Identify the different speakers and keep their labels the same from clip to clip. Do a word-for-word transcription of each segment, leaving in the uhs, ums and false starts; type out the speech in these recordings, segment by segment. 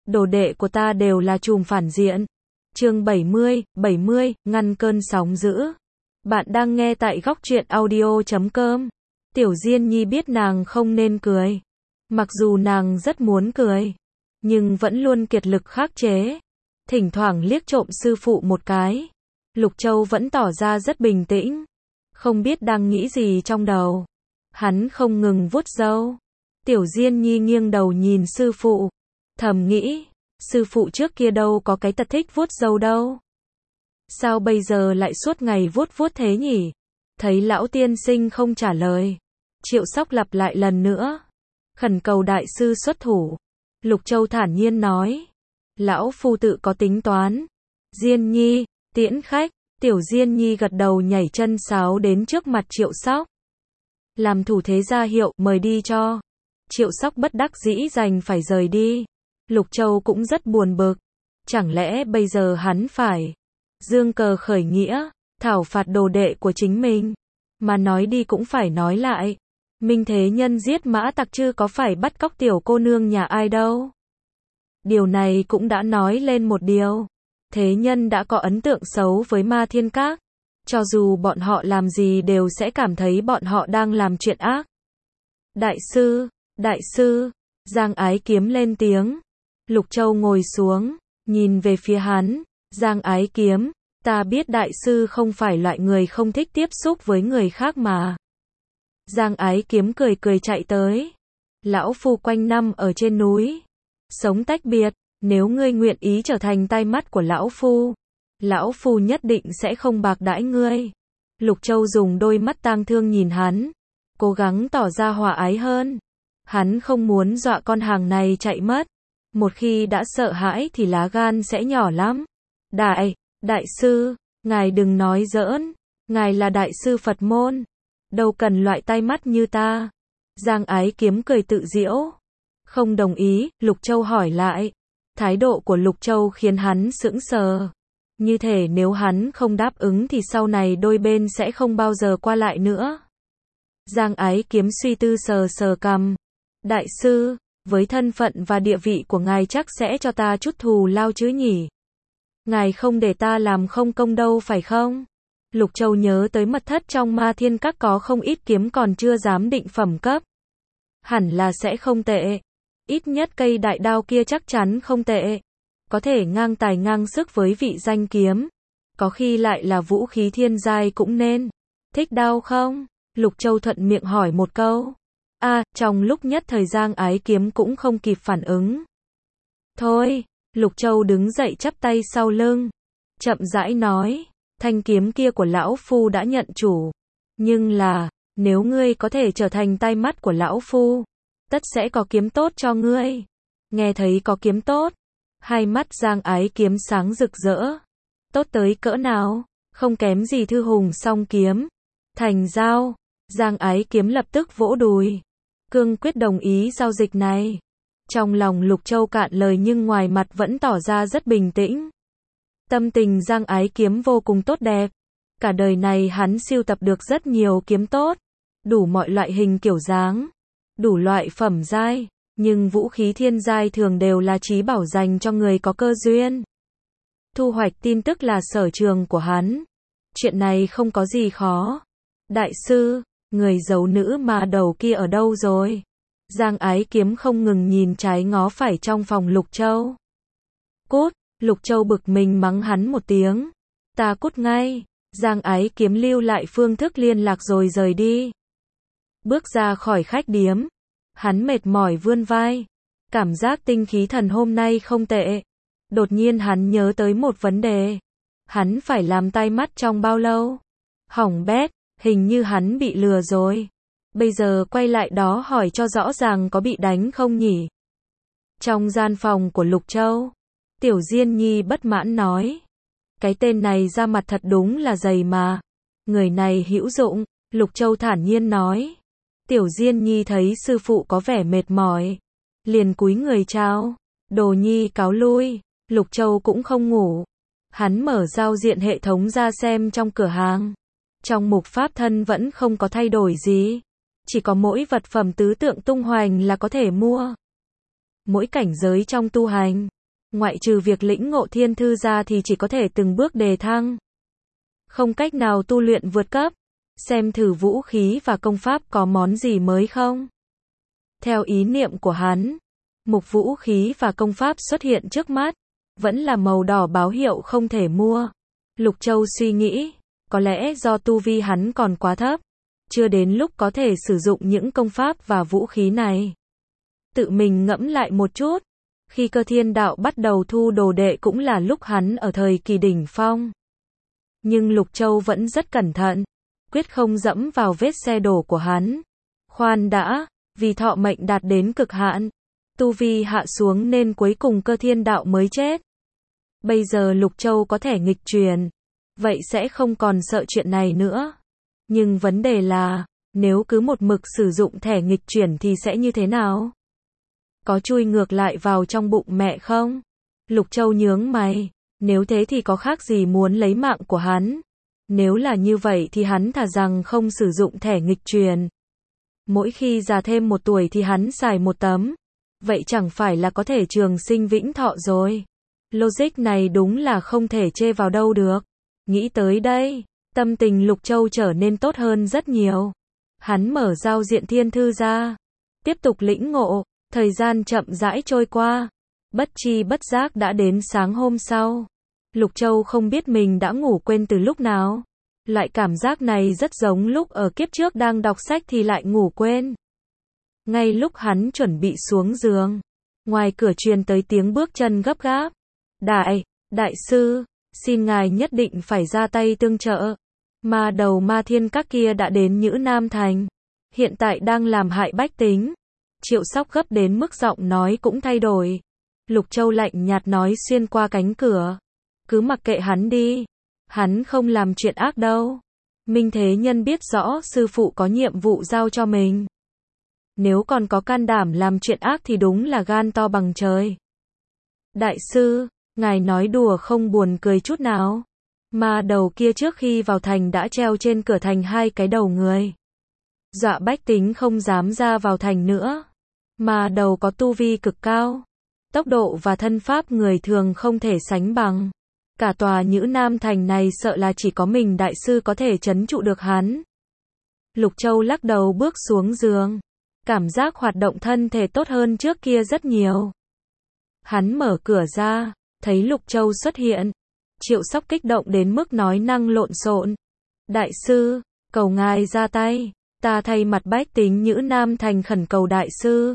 Speaker 1: đồ đệ của ta đều là trùm phản diện. Chương bảy mươi, bảy mươi, ngăn cơn sóng dữ. Bạn đang nghe tại góc truyện audio chấm com. Tiểu Diên Nhi biết nàng không nên cười. Mặc dù nàng rất muốn cười, nhưng vẫn luôn kiệt lực khắc chế. Thỉnh thoảng liếc trộm sư phụ một cái. Lục Châu vẫn tỏ ra rất bình tĩnh. Không biết đang nghĩ gì trong đầu. Hắn không ngừng vuốt râu. Tiểu Diên Nhi nghiêng đầu nhìn sư phụ. Thầm nghĩ, sư phụ trước kia đâu có cái tật thích vuốt râu đâu. Sao bây giờ lại suốt ngày vuốt vuốt thế nhỉ? Thấy lão tiên sinh không trả lời. Triệu Sóc lặp lại lần nữa. Khẩn cầu đại sư xuất thủ. Lục Châu thản nhiên nói. Lão phu tự có tính toán. Diên Nhi, tiễn khách. Tiểu Diên Nhi gật đầu nhảy chân sáo đến trước mặt Triệu Sóc. Làm thủ thế ra hiệu, mời đi cho. Triệu Sóc bất đắc dĩ đành phải rời đi. Lục Châu cũng rất buồn bực. Chẳng lẽ bây giờ hắn phải dương cờ khởi nghĩa, thảo phạt đồ đệ của chính mình. Mà nói đi cũng phải nói lại. Minh thế nhân giết mã tặc chứ có phải bắt cóc tiểu cô nương nhà ai đâu. Điều này cũng đã nói lên một điều. Thế nhân đã có ấn tượng xấu với Ma Thiên Các. Cho dù bọn họ làm gì đều sẽ cảm thấy bọn họ đang làm chuyện ác. Đại sư, đại sư, Giang Ái Kiếm lên tiếng. Lục Châu ngồi xuống, nhìn về phía hắn. Giang Ái Kiếm, ta biết đại sư không phải loại người không thích tiếp xúc với người khác mà. Giang Ái Kiếm cười cười chạy tới. Lão phu quanh năm ở trên núi, sống tách biệt, nếu ngươi nguyện ý trở thành tai mắt của lão phu, lão phu nhất định sẽ không bạc đãi ngươi. Lục Châu dùng đôi mắt tang thương nhìn hắn, cố gắng tỏ ra hòa ái hơn. Hắn không muốn dọa con hàng này chạy mất. Một khi đã sợ hãi thì lá gan sẽ nhỏ lắm. Đại, đại sư, ngài đừng nói giỡn. Ngài là đại sư Phật môn. Đâu cần loại tai mắt như ta. Giang Ái Kiếm cười tự giễu. Không đồng ý, Lục Châu hỏi lại. Thái độ của Lục Châu khiến hắn sững sờ. Như thể nếu hắn không đáp ứng thì sau này đôi bên sẽ không bao giờ qua lại nữa. Giang Ái Kiếm suy tư sờ sờ cằm. Đại sư, với thân phận và địa vị của ngài chắc sẽ cho ta chút thù lao chứ nhỉ? Ngài không để ta làm không công đâu phải không? Lục Châu nhớ tới mật thất trong Ma Thiên Các có không ít kiếm còn chưa dám định phẩm cấp. Hẳn là sẽ không tệ. Ít nhất cây đại đao kia chắc chắn không tệ. Có thể ngang tài ngang sức với vị danh kiếm. Có khi lại là vũ khí thiên giai cũng nên. Thích đao không? Lục Châu thuận miệng hỏi một câu. A, à, trong lúc nhất thời Giang Ái Kiếm cũng không kịp phản ứng. Thôi, Lục Châu đứng dậy chắp tay sau lưng. Chậm rãi nói, thanh kiếm kia của lão phu đã nhận chủ. Nhưng là, nếu ngươi có thể trở thành tai mắt của lão phu, tất sẽ có kiếm tốt cho ngươi. Nghe thấy có kiếm tốt, hai mắt Giang Ái Kiếm sáng rực rỡ. Tốt tới cỡ nào, không kém gì Thư Hùng song kiếm. Thành giao, Giang Ái Kiếm lập tức vỗ đùi. Cương quyết đồng ý giao dịch này. Trong lòng Lục Châu cạn lời nhưng ngoài mặt vẫn tỏ ra rất bình tĩnh. Tâm tình Giang Ái Kiếm vô cùng tốt đẹp. Cả đời này hắn sưu tập được rất nhiều kiếm tốt. Đủ mọi loại hình kiểu dáng. Đủ loại phẩm giai. Nhưng vũ khí thiên giai thường đều là trí bảo dành cho người có cơ duyên. Thu hoạch tin tức là sở trường của hắn. Chuyện này không có gì khó. Đại sư, người giấu nữ mà đầu kia ở đâu rồi? Giang Ái Kiếm không ngừng nhìn trái ngó phải trong phòng Lục Châu. Cút, Lục Châu bực mình mắng hắn một tiếng. Ta cút ngay. Giang Ái Kiếm lưu lại phương thức liên lạc rồi rời đi. Bước ra khỏi khách điếm. Hắn mệt mỏi vươn vai. Cảm giác tinh khí thần hôm nay không tệ. Đột nhiên hắn nhớ tới một vấn đề. Hắn phải làm tai mắt trong bao lâu? Hỏng bét, hình như hắn bị lừa rồi. Bây giờ quay lại đó hỏi cho rõ ràng có bị đánh không nhỉ? Trong gian phòng của Lục Châu, Tiểu Diên Nhi bất mãn nói. Cái tên này ra mặt thật đúng là dày mà. Người này hữu dụng, Lục Châu thản nhiên nói. Tiểu Diên Nhi thấy sư phụ có vẻ mệt mỏi. Liền cúi người chào. Đồ Nhi cáo lui, Lục Châu cũng không ngủ. Hắn mở giao diện hệ thống ra xem trong cửa hàng. Trong mục pháp thân vẫn không có thay đổi gì. Chỉ có mỗi vật phẩm tứ tượng tung hoành là có thể mua. Mỗi cảnh giới trong tu hành, Ngoại trừ việc lĩnh ngộ thiên thư ra thì chỉ có thể từng bước đề thăng. Không cách nào tu luyện vượt cấp. Xem thử vũ khí và công pháp có món gì mới không. Theo ý niệm của hắn, mục vũ khí và công pháp xuất hiện trước mắt, vẫn là màu đỏ báo hiệu không thể mua. Lục Châu suy nghĩ, có lẽ do tu vi hắn còn quá thấp, chưa đến lúc có thể sử dụng những công pháp và vũ khí này. Tự mình ngẫm lại một chút, khi Cơ Thiên Đạo bắt đầu thu đồ đệ cũng là lúc hắn ở thời kỳ đỉnh phong. Nhưng Lục Châu vẫn rất cẩn thận, quyết không dẫm vào vết xe đổ của hắn. Khoan đã, vì thọ mệnh đạt đến cực hạn, tu vi hạ xuống nên cuối cùng Cơ Thiên Đạo mới chết. Bây giờ Lục Châu có thể nghịch truyền, vậy sẽ không còn sợ chuyện này nữa. Nhưng vấn đề là, nếu cứ một mực sử dụng thẻ nghịch chuyển thì sẽ như thế nào? Có chui ngược lại vào trong bụng mẹ không? Lục Châu nhướng mày, nếu thế thì có khác gì muốn lấy mạng của hắn. Nếu là như vậy thì hắn thà rằng không sử dụng thẻ nghịch truyền. Mỗi khi già thêm một tuổi thì hắn xài một tấm. Vậy chẳng phải là có thể trường sinh vĩnh thọ rồi. Logic này đúng là không thể chê vào đâu được. Nghĩ tới đây, tâm tình Lục Châu trở nên tốt hơn rất nhiều. Hắn mở giao diện thiên thư ra, tiếp tục lĩnh ngộ. Thời gian chậm rãi trôi qua, bất chi bất giác đã đến sáng hôm sau. Lục Châu không biết mình đã ngủ quên từ lúc nào. Loại cảm giác này rất giống lúc ở kiếp trước đang đọc sách thì lại ngủ quên. Ngay lúc hắn chuẩn bị xuống giường, ngoài cửa truyền tới tiếng bước chân gấp gáp. Đại, đại sư, xin ngài nhất định phải ra tay tương trợ. Ma đầu ma thiên các kia đã đến Nhữ Nam Thành, hiện tại đang làm hại bách tính. Triệu Sóc gấp đến mức giọng nói cũng thay đổi. Lục Châu lạnh nhạt nói xuyên qua cánh cửa. Cứ mặc kệ hắn đi. Hắn không làm chuyện ác đâu. Minh Thế Nhân biết rõ sư phụ có nhiệm vụ giao cho mình. Nếu còn có can đảm làm chuyện ác thì đúng là gan to bằng trời. Đại sư, ngài nói đùa không buồn cười chút nào. Ma đầu kia trước khi vào thành đã treo trên cửa thành hai cái đầu người. Dọa bách tính không dám ra vào thành nữa. Ma đầu có tu vi cực cao. Tốc độ và thân pháp người thường không thể sánh bằng. Cả tòa Nhữ Nam Thành này sợ là chỉ có mình đại sư có thể trấn trụ được hắn. Lục Châu lắc đầu bước xuống giường. Cảm giác hoạt động thân thể tốt hơn trước kia rất nhiều. Hắn mở cửa ra, thấy Lục Châu xuất hiện. Triệu Sóc kích động đến mức nói năng lộn xộn. Đại sư, cầu ngài ra tay. Ta thay mặt bách tính Nhữ Nam Thành khẩn cầu đại sư.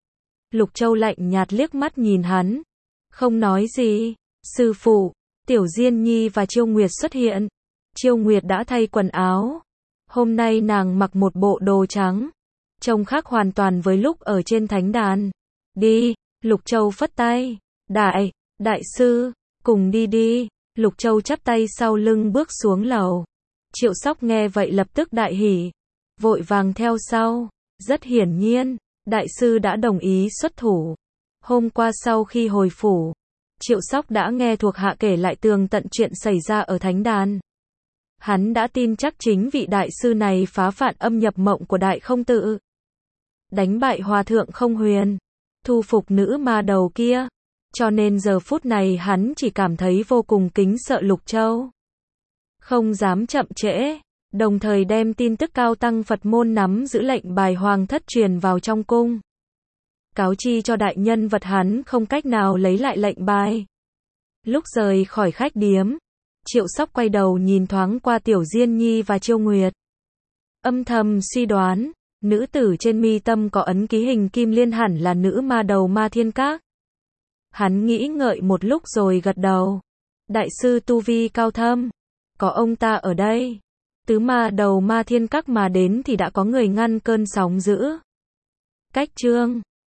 Speaker 1: Lục Châu lạnh nhạt liếc mắt nhìn hắn. Không nói gì. Sư phụ, Tiểu Diên Nhi và Chiêu Nguyệt xuất hiện. Chiêu Nguyệt đã thay quần áo. Hôm nay nàng mặc một bộ đồ trắng. Trông khác hoàn toàn với lúc ở trên thánh đàn. Đi, Lục Châu phất tay. Đại, đại sư, cùng đi đi. Lục Châu chắp tay sau lưng bước xuống lầu. Triệu Sóc nghe vậy lập tức đại hỉ. Vội vàng theo sau. Rất hiển nhiên, đại sư đã đồng ý xuất thủ. Hôm qua sau khi hồi phủ, Triệu Sóc đã nghe thuộc hạ kể lại tường tận chuyện xảy ra ở thánh đàn. Hắn đã tin chắc chính vị đại sư này phá phản âm nhập mộng của Đại Không Tự, đánh bại hòa thượng Không Huyền, thu phục nữ ma đầu kia. Cho nên giờ phút này hắn chỉ cảm thấy vô cùng kính sợ Lục Châu. Không dám chậm trễ, đồng thời đem tin tức cao tăng Phật môn nắm giữ lệnh bài hoàng thất truyền vào trong cung. Cáo chi cho đại nhân vật hắn không cách nào lấy lại lệnh bài. Lúc rời khỏi khách điếm, Triệu Sóc quay đầu nhìn thoáng qua Tiểu Diên Nhi và Chiêu Nguyệt. Âm thầm suy đoán, nữ tử trên mi tâm có ấn ký hình kim liên hẳn là nữ ma đầu Ma Thiên Các. Hắn nghĩ ngợi một lúc rồi gật đầu. Đại sư tu vi cao thâm, có ông ta ở đây. Tứ ma đầu Ma Thiên Các mà đến thì đã có người ngăn cơn sóng dữ. Cách chương